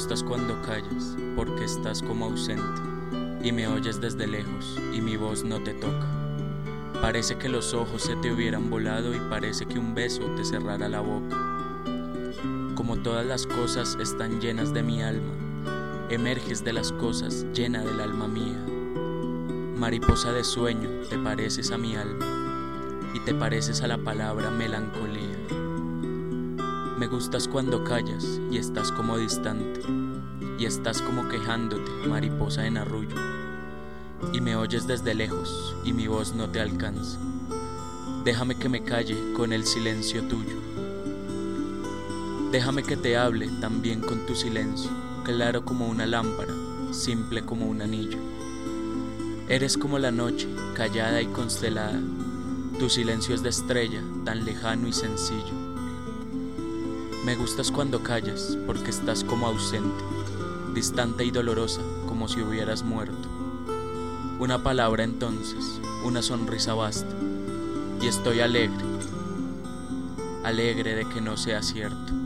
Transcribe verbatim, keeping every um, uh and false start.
gustas cuando callas, porque estás como ausente, y me oyes desde lejos, y mi voz no te toca. Parece que los ojos se te hubieran volado y parece que un beso te cerrara la boca. Como todas las cosas están llenas de mi alma, emerges de las cosas llena del alma mía. Mariposa de sueño, te pareces a mi alma, y te pareces a la palabra melancolía. Me gustas cuando callas y estás como distante, y estás como quejándote, mariposa en arrullo, y me oyes desde lejos y mi voz no te alcanza. Déjame que me calle con el silencio tuyo. Déjame que te hable también con tu silencio, claro como una lámpara, simple como un anillo. Eres como la noche, callada y constelada. Tu silencio es de estrella, tan lejano y sencillo. Me gustas cuando callas, porque estás como ausente, distante y dolorosa, como si hubieras muerto. Una palabra entonces, una sonrisa basta, y estoy alegre, alegre de que no sea cierto.